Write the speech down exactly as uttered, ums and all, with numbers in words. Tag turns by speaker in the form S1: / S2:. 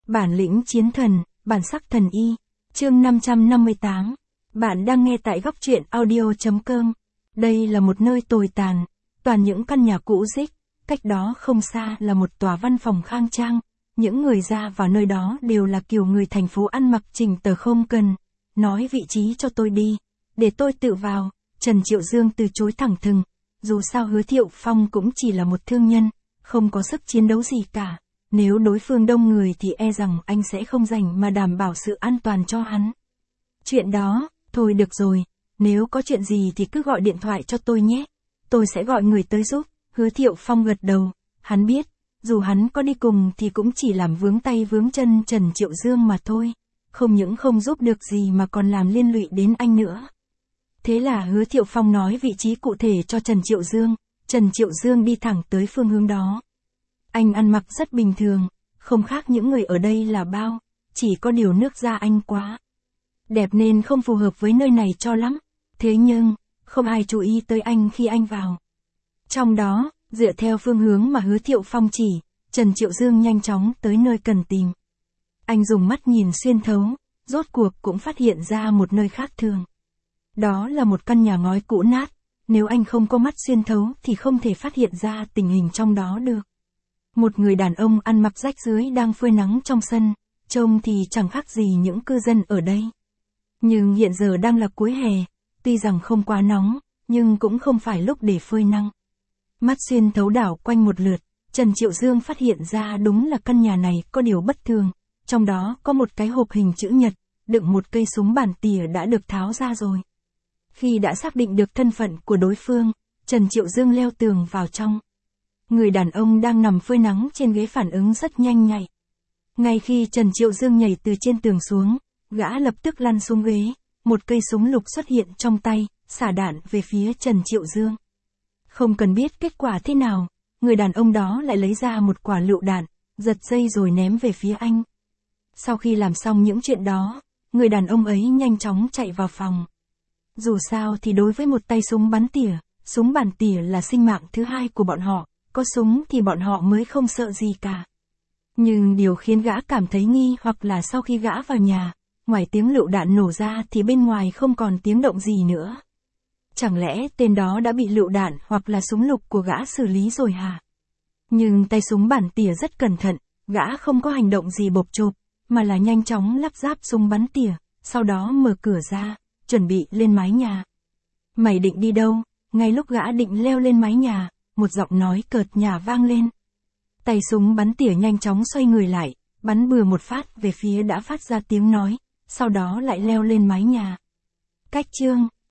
S1: Bản lĩnh chiến thần, bản sắc thần y. Chương năm trăm năm mươi tám. Bạn đang nghe tại góc truyện audio chấm com. Đây là một nơi tồi tàn, toàn những căn nhà cũ rích, cách đó không xa là một tòa văn phòng khang trang. Những người ra vào nơi đó đều là kiểu người thành phố ăn mặc chỉnh tề không cần. Nói vị trí cho tôi đi, để tôi tự vào. Trần Triệu Dương từ chối thẳng thừng. Dù sao Hứa Thiệu Phong cũng chỉ là một thương nhân, không có sức chiến đấu gì cả. Nếu đối phương đông người thì e rằng anh sẽ không rảnh mà đảm bảo sự an toàn cho hắn. Chuyện đó, thôi được rồi, nếu có chuyện gì thì cứ gọi điện thoại cho tôi nhé. Tôi sẽ gọi người tới giúp. Hứa Thiệu Phong gật đầu, hắn biết, dù hắn có đi cùng thì cũng chỉ làm vướng tay vướng chân Trần Triệu Dương mà thôi. Không những không giúp được gì mà còn làm liên lụy đến anh nữa. Thế là Hứa Thiệu Phong nói vị trí cụ thể cho Trần Triệu Dương, Trần Triệu Dương đi thẳng tới phương hướng đó. Anh ăn mặc rất bình thường, không khác những người ở đây là bao, chỉ có điều nước da anh quá đẹp nên không phù hợp với nơi này cho lắm. Thế nhưng, không ai chú ý tới anh khi anh vào. Trong đó, dựa theo phương hướng mà Hứa Thiệu Phong chỉ, Trần Triệu Dương nhanh chóng tới nơi cần tìm. Anh dùng mắt nhìn xuyên thấu, rốt cuộc cũng phát hiện ra một nơi khác thường. Đó là một căn nhà ngói cũ nát, nếu anh không có mắt xuyên thấu thì không thể phát hiện ra tình hình trong đó được. Một người đàn ông ăn mặc rách rưới đang phơi nắng trong sân, trông thì chẳng khác gì những cư dân ở đây. Nhưng hiện giờ đang là cuối hè, tuy rằng không quá nóng, nhưng cũng không phải lúc để phơi nắng. Mắt xuyên thấu đảo quanh một lượt, Trần Triệu Dương phát hiện ra đúng là căn nhà này có điều bất thường, trong đó có một cái hộp hình chữ nhật, đựng một cây súng bản tỉa đã được tháo ra rồi. Khi đã xác định được thân phận của đối phương, Trần Triệu Dương leo tường vào trong. Người đàn ông đang nằm phơi nắng trên ghế phản ứng rất nhanh nhạy. Ngay khi Trần Triệu Dương nhảy từ trên tường xuống, gã lập tức lăn xuống ghế, một cây súng lục xuất hiện trong tay, xả đạn về phía Trần Triệu Dương. Không cần biết kết quả thế nào, người đàn ông đó lại lấy ra một quả lựu đạn, giật dây rồi ném về phía anh. Sau khi làm xong những chuyện đó, người đàn ông ấy nhanh chóng chạy vào phòng. Dù sao thì đối với một tay súng bắn tỉa, súng bản tỉa là sinh mạng thứ hai của bọn họ, có súng thì bọn họ mới không sợ gì cả. Nhưng điều khiến gã cảm thấy nghi hoặc là sau khi gã vào nhà, ngoài tiếng lựu đạn nổ ra thì bên ngoài không còn tiếng động gì nữa. Chẳng lẽ tên đó đã bị lựu đạn hoặc là súng lục của gã xử lý rồi hả? Nhưng tay súng bản tỉa rất cẩn thận, gã không có hành động gì bộp chộp, mà là nhanh chóng lắp ráp súng bắn tỉa, sau đó mở cửa ra, chuẩn bị lên mái nhà. Mày định đi đâu? Ngay lúc gã định leo lên mái nhà, một giọng nói cợt nhả vang lên. Tay súng bắn tỉa nhanh chóng xoay người lại, bắn bừa một phát về phía đã phát ra tiếng nói, sau đó lại leo lên mái nhà. Cách chương